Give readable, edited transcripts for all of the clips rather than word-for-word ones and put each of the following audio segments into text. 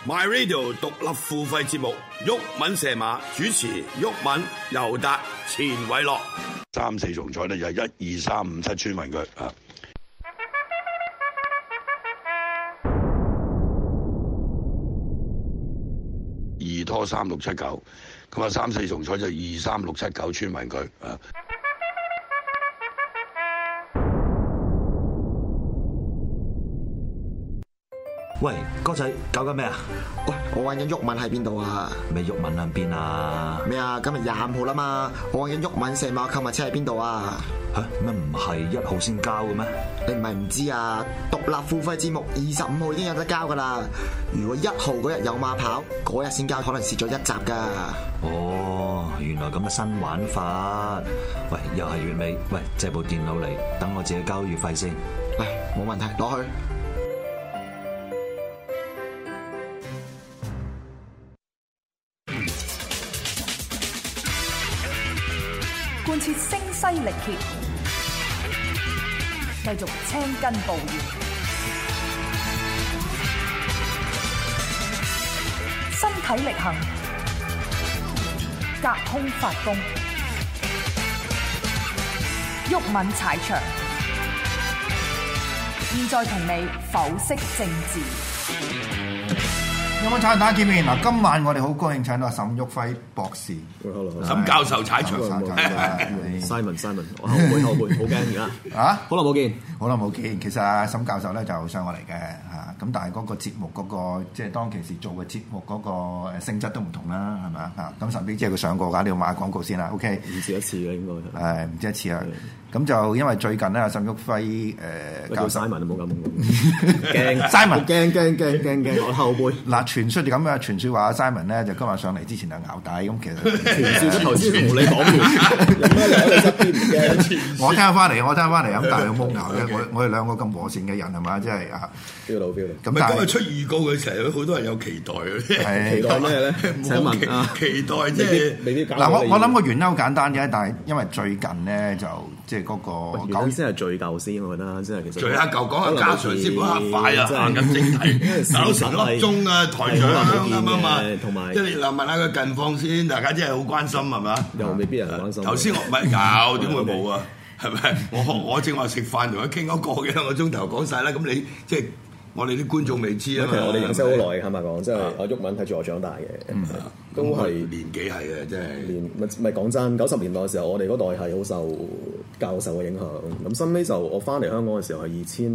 My Radio 獨立付費節目，毓民射馬主持，毓民、尤達、錢偉樂。3、4重彩咧就係1、2、3、5、7村民佢啊。2拖3、6、7、9，咁啊3、4重彩就2、3、6、7、9村民佢啊。 喂，哥仔，搞緊咩啊？ 喂，我揾緊毓民喺邊度啊？ 咩毓民喺邊啊？ 咩啊？今日25號啦嘛，我揾緊毓民射馬購物車喺邊度啊？ 吓，咩唔係1號先交嘅咩？ 你唔係唔知啊？獨立付費節目25號已經有得交噶啦。如果1號嗰日有馬跑，嗰日先交，可能蝕咗1集噶。 哦，原來咁嘅新玩法。喂，又係月尾，喂，借部電腦嚟，等我自己交月費先。 嚟，冇問題，攞去。 貫徹聲嘶力竭，繼續青筋暴現，身體力行，隔空發功，毓民踩場，現在同你剖析政治。 有冇踩大家見面嗱？今晚我哋好高興請到沈旭暉博士， 沈教授踩場。 Simon， 我後輩，好驚而家啊！好耐冇見， 其實沈教授咧就上過嚟嘅嚇，咁但係嗰個節目嗰個即係當其時做嘅節目嗰個性質都唔同啦，係咪啊？嚇咁神秘之佢上過㗎，你要買廣告先啦。OK， 唔止一次嘅應該係唔止一次啊。咁就因為最近咧，沈旭暉教授 Simon 都冇咁驚 ，Simon 驚我後輩嗱。傳説咁嘅傳説話 Simon 咧就今日上嚟之前就淆底咁，其實傳説頭先同你講完，有咩嚟喺你側邊唔驚？ 我聽翻嚟咁，但係有冇淆嘅？我哋兩個咁和善嘅人係嘛？即係啊， 標到。 咁但係今日出預告嘅時候，好多人有期待嘅。 期待咩咧？請問期待即係未必嗱，我諗個原因好簡單嘅，但係因為最近咧就即係嗰個原因先係敘舊先，我覺得即係其實敘下舊講下家常先，唔好嚇快啊！行緊正題，搞成粒鐘啊！台長啱嘛， 同埋即係嗱問下佢近況先，大家真係好關心係嘛？ 又未必人關心。 頭先我唔係有點會冇啊？係咪？我正話食飯同佢傾嗰個2個鐘頭講晒啦，咁你即係我哋啲觀眾未知啊嘛。 其實我哋認識好耐，坦白講，即係阿毓民睇住我長大嘅，都係年紀係嘅，真係。 咪講真，90年代嘅時候，我哋嗰代係好受教授嘅影響。咁後尾就我翻嚟香港嘅時候係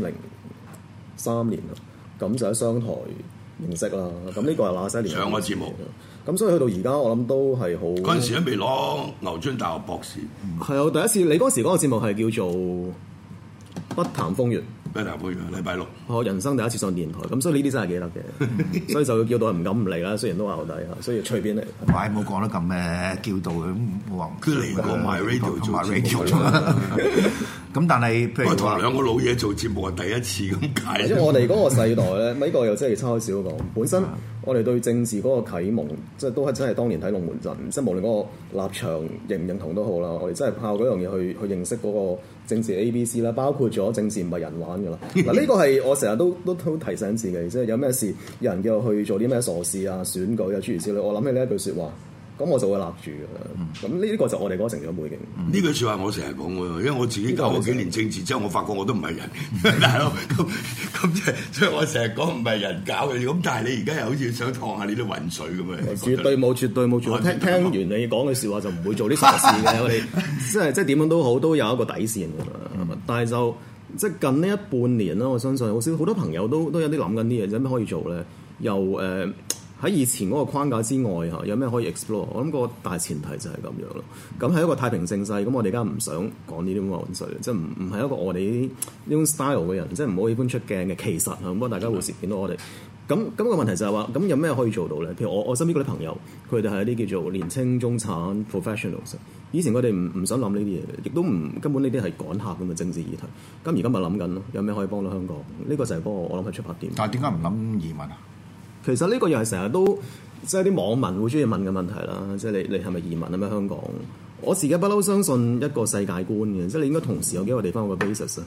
2003年啦，咁就喺商台認識啦。咁呢個係那些年上個節目。 咁所以去到而家，我諗都係好。 嗰陣時都未攞牛津大學博士。 係啊，第一次你嗰時嗰個節目係叫做《不談風月》。 不談風月，禮拜六。 我人生第一次上電台，咁所以呢啲真係記得嘅，所以就叫到唔敢唔嚟啦。雖然都話好低嚇，所以隨便嚟。 唔係冇講得咁叫到咁，我話佢嚟過 My Radio 做 radio 咁但係譬如同兩個老嘢做節目係第一次咁解。 因為我哋嗰個世代咧，呢個又真係差少講。本身我哋對政治嗰個啟蒙，即係都係真係當年睇龍門陣，即係無論嗰個立場認唔認同都好啦，我哋真係靠嗰樣嘢去認識嗰個政治 ABC 啦，包括咗政治唔係人玩㗎啦。嗱呢個係我成日都提醒自己，即係有咩事有人叫我去做啲咩傻事啊、選舉啊諸如此類，我諗起呢一句説話。咁我就會立住㗎啦。咁呢個就我哋嗰個成長背景。 呢句説話我成日講喎，因為我自己搞咗幾年政治之後，我發覺我都唔係人，大佬咁即係，所以我成日講唔係人搞嘅。咁但係你而家又好似想趟下呢啲渾水咁樣。 絕對冇。聽完你講嘅説話就唔會做啲傻事嘅。我哋即係點樣都好，都有一個底線㗎嘛。但係就即係近呢一半年啦，我相信好多朋友都有啲諗緊啲嘢，有咩可以做咧？又喺以前嗰個框架之外嚇，有咩可以 explore？我諗個大前提就係咁樣咯。咁喺一個太平盛世，咁我哋而家唔想講呢啲咁嘅混水，即係唔係一個我哋呢種 style 嘅人，即係唔好喜歡出鏡嘅。其實咁大家會時見到我哋。咁個問題就係話，咁有咩可以做到咧？譬如我身邊嗰啲朋友，佢哋係一啲叫做年青中產 professionals。以前佢哋唔想諗呢啲嘢嘅，亦都根本呢啲係趕客咁嘅政治議題。咁而家咪諗緊咯，有咩可以幫到香港？呢個就係嗰個我諗係出發點。 但係點解唔諗移民啊？ 其實呢個又係成日都即係啲網民會中意問嘅問題啦，即係你係咪移民啊？咩香港？我自己不嬲相信一個世界觀嘅，即係你應該同時有幾個地方有個 basis 啊。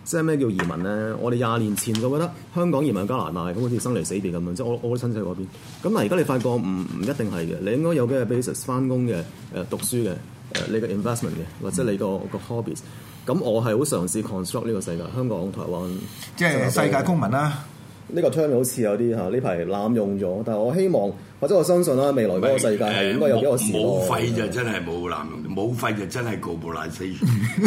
即係咩叫移民咧？我哋20年前就覺得香港移民加拿大咁好似生離死別咁樣，即係我親戚嗰邊。咁但係而家你發覺唔一定係嘅，你應該有幾個 basis 翻工嘅、讀書嘅、你嘅 investment 嘅，或者你個 hobbies。咁我係好嘗試 construct 呢個世界，香港、台灣， 即係世界公民啦。 呢個 term 好似有啲呢排濫用咗，但係我希望或者我相信啦，未來嗰個世界係應該有幾個時代。 冇廢就真係冇濫用，冇廢就真係 globalization。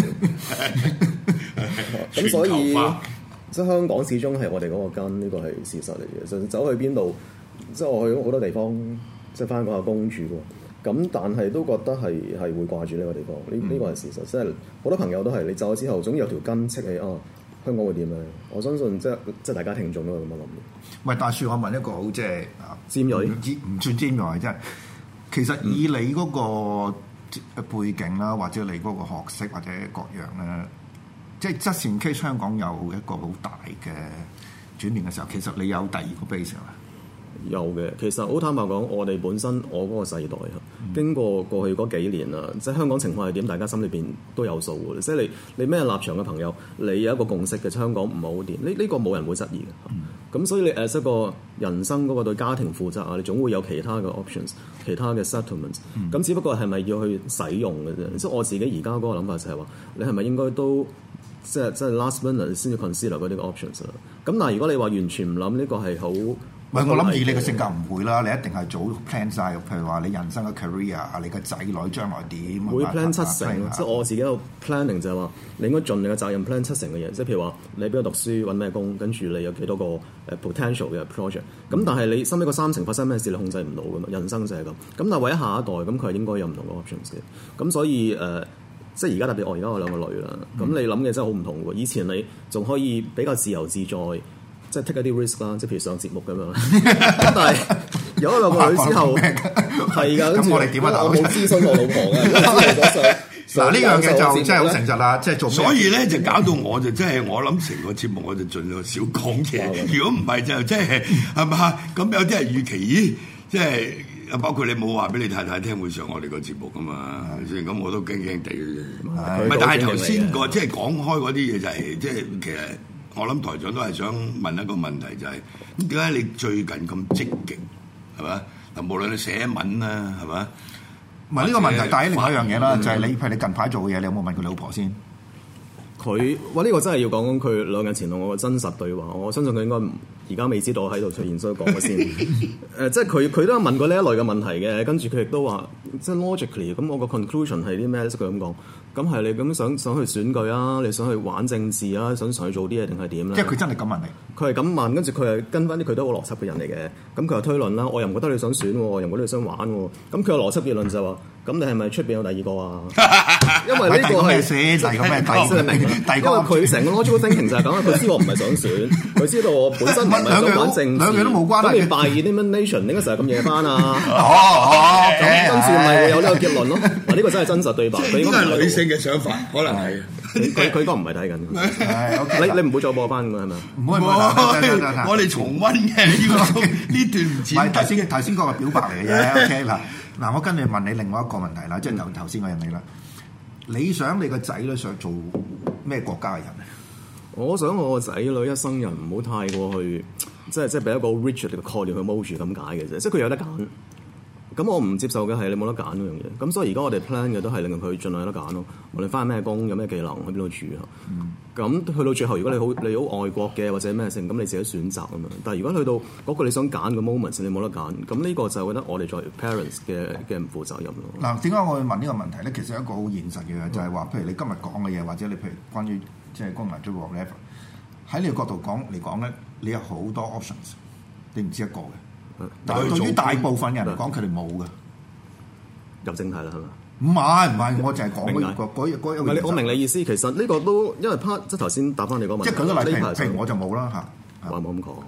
咁所以即係香港始終係我哋嗰個根，呢個係事實嚟嘅。就走去邊度，即係我去咗好多地方，即係翻嗰下工住喎。咁但係都覺得係會掛住呢個地方。呢個係事實，即係好多朋友都係你走咗之後，總有條根戚起啊。香港會點咧？我相信即係大家聽眾都係咁樣諗嘅。 喂，大樹，我問一個好即係尖鋭， 唔算尖鋭，即係其實以你嗰個背景啦，或者你嗰個學識或者各樣咧，即係just in case香港有一個好大嘅轉變嘅時候，其實你有第二個 base 啊？ 有嘅，其實好坦白講，我哋本身我嗰個世代經過過去嗰幾年啦，即係香港情況係點，大家心裏邊都有數嘅。即係你咩立場嘅朋友，你有一個共識嘅，香港唔係好掂，呢個冇人會質疑嘅。咁所以你一個人生嗰個對家庭負責啊，你總會有其他嘅 options， 其他嘅 settlements。咁只不過係咪要去使用嘅啫？即係我自己而家嗰個諗法就係話，你係咪應該都即係 last minute 先至 consider 嗰啲 options 啦？咁但係如果你話完全唔諗，呢個係好。 唔係，我諗以你嘅性格唔會啦，你一定係早 plan 晒，譬如話你人生嘅 career，你嘅仔女將來點？ 會 plan 7成，即係我自己個 planning 就係話，你應該盡你嘅責任 plan 7成嘅嘢，即係譬如話你邊度讀書揾咩工，跟住你有幾多個potential 嘅 project。咁但係你身邊個3成發生咩事，你控制唔到㗎嘛？人生就係咁。咁但係為咗下一代，咁佢係應該有唔同嘅 options 嘅。咁所以即係而家特別我而家有2個女啦，咁你諗嘅真係好唔同喎。以前你仲可以比較自由自在。即係 take 一啲 risk 啦，即係譬如上節目咁樣。咁但係有咗2個女之後，係㗎。 咁我哋點啊？ 我冇諮詢我老婆嘅。 嗱呢樣嘢就真係好誠實啦，即係做。 所以咧就搞到我就真係我諗成個節目我就盡量少講嘢。如果唔係就即係嘛？咁有啲人預期，咦？即係包括你冇話俾你太太聽會上我哋個節目㗎嘛？雖然咁我都驚驚地嘅啫。唔係，但係頭先個即係講開嗰啲嘢就係即係其實。我諗台長都係想問一個問題，就係點解你最近咁積極係嘛？嗱，無論你寫文啦係嘛？ 唔係呢個問題，但係另外一樣嘢啦，就係你譬如你近排做嘅嘢，你有冇問佢老婆先？ 哇！呢個真係要講佢2日前同我嘅真實對話。我相信佢應該而家未知道喺度出現，所以講咗先。即係佢都有問過呢一類嘅問題嘅，跟住佢亦都話，即係 logically 咁，我個 conclusion 係啲咩咧？即佢咁講。咁係你咁想去選舉啊？你想去玩政治啊？想去做啲嘢定係點咧？ 即係佢真係咁問你。佢係咁問，跟住佢係跟翻啲佢都好邏輯嘅人嚟嘅。咁佢又推論啦，我又唔覺得你想選喎，我又唔覺得你想玩喎。咁佢嘅邏輯結論就話：咁你係咪出邊有第2個啊？因為呢個係寫第二個咩？ 因為佢成個 logical thinking 就係咁，佢知我唔係想選，佢知道我本身唔係想玩政治， 兩樣都冇關係。 咁你 by elimination 點解成日咁夜翻啊？咁跟住咪會有呢個結論咯。嗱，呢個真係真實對白。 應該係女性嘅想法，可能係。 佢都唔係睇緊。你唔會再播翻㗎係咪？ 唔會， 我哋重溫嘅呢段唔似。 唔係頭先嗰個表白嚟嘅啫。OK 嗱，我跟住問你另外一個問題啦，即係頭先我問你啦。你想你個仔女想做咩國家嘅人咧？ 我想我個仔女一生人唔好太過去，即係俾一個 rigid 嘅概念去 mold 住咁解嘅啫。即係佢有得揀。咁我唔接受嘅係你冇得揀嗰樣嘢。咁所以而家我哋 plan 嘅都係令佢盡量有得揀咯。無論翻咩工，有咩技能，喺邊度住啊。咁去到最後，如果你好愛國嘅或者咩性，咁你自己選擇啊嘛。但係如果去到嗰個你想揀嘅 moment，你冇得揀，咁呢個就覺得我哋作為 parents 嘅唔負責任咯。嗱， 點解我會問呢個問題咧？其實一個好現實嘅嘢，就係話，譬如你今日講嘅嘢，或者你譬如關於即係公民追 whatever，喺你個角度嚟講咧，你有好多 options， 你唔知一個嘅。但係對於大部分人嚟講，佢哋冇嘅。 入正題啦，係嘛？ 唔係，我就係講我明你意思。其實呢個都因為 part 即係頭先答翻你嗰個問題。 即係舉個例，譬如我就冇啦嚇， 話冇咁講。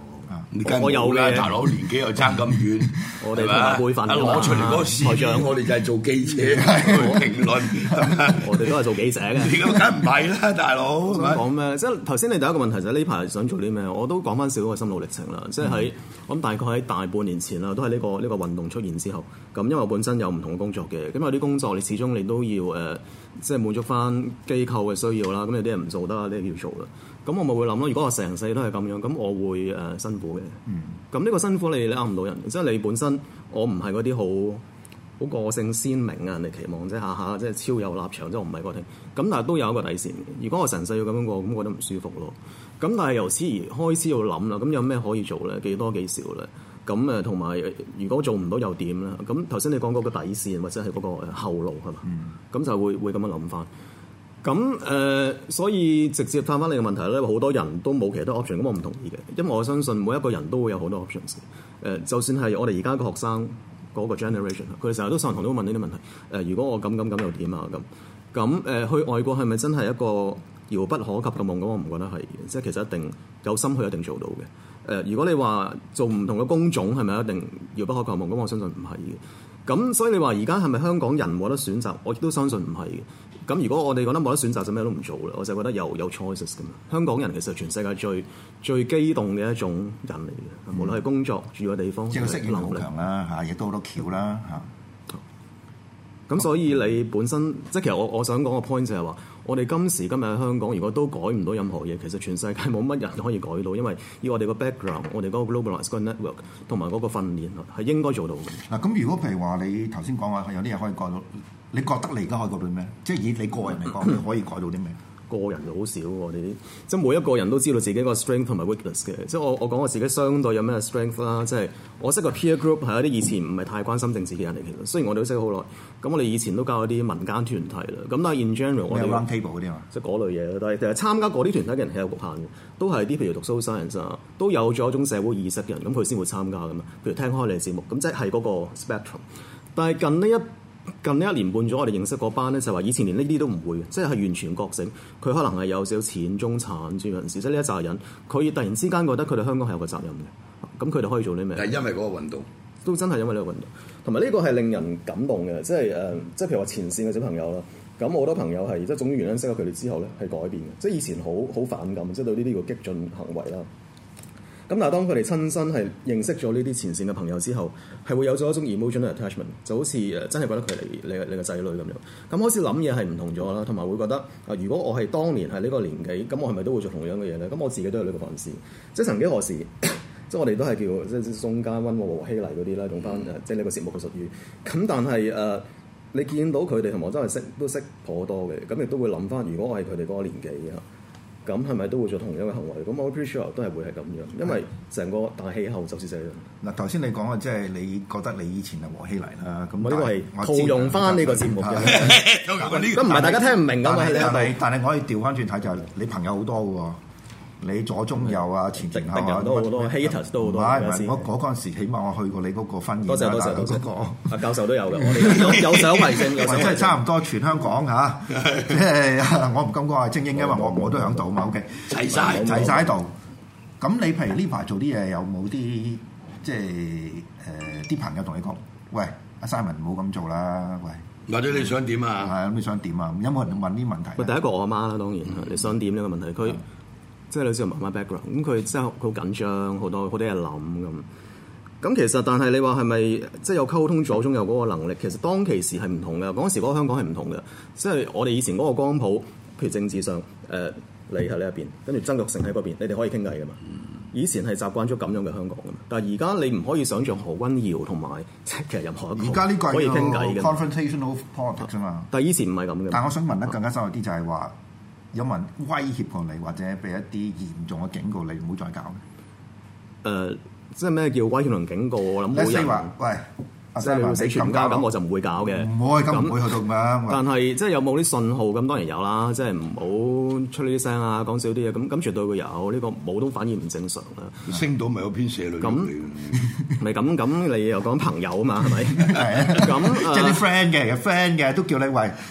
你梗係我有冇啦， 嘅大佬年紀又爭咁遠， 我哋係嘛同埋輩份㗎嘛攞出嚟嗰個事台長我哋就係做記者去評論， 我哋都係做記者嘅。 你咁梗唔係啦，大佬係咪？ 講咩？即係頭先你第一個問題就係呢排想做啲咩？我都講翻少少個心路歷程啦。即係喺我諗大概喺大半年前啦，都係呢個運動出現之後。咁因為我本身有唔同嘅工作嘅，咁有啲工作你始終你都要即係滿足翻機構嘅需要啦。咁有啲人唔做得，有啲要做啦。咁我咪會諗咯。如果我成世都係咁樣，咁我會辛苦嘅。咁呢個辛苦你呃唔到人，即係你本身我唔係嗰啲好個性鮮明啊，人哋期望即係下下即係超有立場，即係我唔係嗰啲。咁但係都有一個底線。如果我成世要咁樣過，咁我覺得唔舒服咯。咁但係由此而開始要諗啦，咁有咩可以做咧？幾多幾少咧？咁同埋如果做唔到又點咧？咁頭先你講嗰個底線或者係嗰個後路係嘛？咁就會咁樣諗翻。咁所以直接翻翻你嘅問題咧，好多人都冇其他 option，咁我唔同意嘅，因為我相信每一個人都會有好多 options。就算係我哋而家嘅學生嗰個 generation，佢哋成日都上堂都會問呢啲問題。如果我咁又點啊？咁去外國係咪真係一個遙不可及嘅夢？咁我唔覺得係，即係其實一定有心去一定做到嘅。如果你話做唔同嘅工種係咪一定遙不可及嘅夢？咁我相信唔係嘅。咁所以你話而家係咪香港人冇得選擇？我亦都相信唔係嘅。咁如果我哋覺得冇得選擇，就咩都唔做啦。我就覺得有 choices 㗎嘛。香港人其實全世界最機動嘅一種人嚟嘅，無論係工作住嘅地方， 即係適應好強啦嚇，亦都好多橋啦嚇。 咁所以你本身即係其實我想講個 point 就係話，我哋今時今日喺香港，如果都改唔到任何嘢，其實全世界冇乜人可以改到，因為要我哋個 background， 我哋嗰個 globalized 個 network 同埋嗰個訓練係應該做到嘅。 嗱，咁如果譬如話你頭先講話有啲嘢可以改到，你覺得你而家可以改到咩？即係以你個人嚟講，你可以改到啲咩？ 個人就好少，我哋啲即係每一個人都知道自己個 strength 同埋 weakness 嘅。即係我講我自己相對有咩 strength 啦，即係我識個 peer group 係一啲以前唔係太關心政治嘅人嚟嘅。雖然我哋都識咗好耐，咁我哋以前都交一啲民間團體啦。咁但係 in general 我哋 round table 嗰啲嘛， 即係嗰類嘢。但係其實參加嗰啲團體嘅人係有局限嘅，都係啲譬如讀 social science 啊，都有咗一種社會意識嘅人，咁佢先會參加㗎嘛。譬如聽開你嘅節目，咁即係嗰個 spectrum。但係近呢一年半咗，我哋認識嗰班咧就話以前連呢啲都唔會，即係完全覺醒。佢可能係有少少淺中產專業人士，即係呢一紮人，佢突然之間覺得佢哋香港係有個責任嘅，咁佢哋可以做啲咩？ 係因為嗰個運動， 都真係因為呢個運動，同埋呢個係令人感動嘅，即係即係譬如話前線嘅小朋友啦。咁好多朋友係即係種原因識咗佢哋之後咧係改變嘅，即係以前好反感，即係對呢啲叫激進行為啦。咁但係當佢哋親身係認識咗呢啲前線嘅朋友之後，係會有咗一種 emotional attachment，就好似真係覺得佢係你個仔女咁樣。咁開始諗嘢係唔同咗啦，同埋會覺得如果我係當年係呢個年紀，咁我係咪都會做同樣嘅嘢咧？咁我自己都有呢個反思。即係曾幾何時，即係我哋都係叫即係中間溫和和稀泥嗰啲啦，用翻即係呢個節目嘅術語。咁但係你見到佢哋同我真係都識頗多嘅，咁亦都會諗翻，如果我係佢哋嗰個年紀啊。咁係咪都會做同樣嘅行為？咁我 pretty sure 都係會係咁樣，因為成個大氣候就是這樣。嗱， 頭先你講嘅即係你覺得你以前係和稀泥啦，咁我呢個係套用翻呢個節目嘅， 咁唔係大家聽唔明㗎嘛？ 但係我可以調翻轉睇就係你朋友好多嘅喎。你左中右啊，前後啊， 都好多 haters 都好多。 唔係，我嗰陣時起碼我去過你嗰個婚宴。 多謝。教授都有嘅，我哋有相為證，有相為證。 即係差唔多全香港嚇，即係我唔敢講係精英，因為我都喺度嘛。OK， 齊晒喺度。咁你譬如呢排做啲嘢，有冇啲即係啲朋友同你講，喂，阿 Simon 唔好咁做啦，喂。 或者你想點啊？ 係咁，你想點啊？有冇人問啲問題？ 第一個我阿媽啦，當然你想點呢個問題，佢。即係你知道媽媽 background，咁佢真係好緊張，好多嘢諗咁。咁其實但係你話係咪即係有溝通左中右嗰個能力？其實當其時係唔同嘅，嗰陣時嗰個香港係唔同嘅。即係我哋以前嗰個光譜，譬如政治上，你喺呢一邊，跟住曾鈺成喺嗰邊，你哋可以傾偈㗎嘛。以前係習慣咗咁樣嘅香港㗎嘛，但係而家你唔可以想像何君堯同埋其實任何一個而家呢個可以傾偈嘅 confrontational politics 啊嘛。 但係以前唔係咁嘅。 但係我想問得更加深入啲，就係話。有冇人威脅過你，或者俾一啲嚴重嘅警告你，唔好再搞？ 即係咩叫威脅同警告？我諗冇人話，喂， 即係你會死全家咁，我就唔會搞嘅。 唔會，咁唔會去到咁樣。 但係即係有冇啲信號？咁當然有啦。即係唔好出呢啲聲啊，講少啲嘢。咁絕對會有。呢個冇都反而唔正常啦。 星島咪有篇社論咁咪咁你又講朋友啊嘛？係咪？ 係啊。咁即係啲 friend 嘅都叫你喂。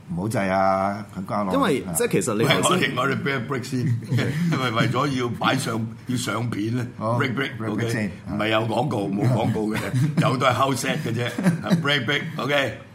唔好制啊，佢家樂。 因為即係其實你喂， 頭先我哋 break 先，因為為咗要上片咧，break，OK， 先唔係有廣告冇廣告嘅，有都係 house set 嘅啫，break，OK。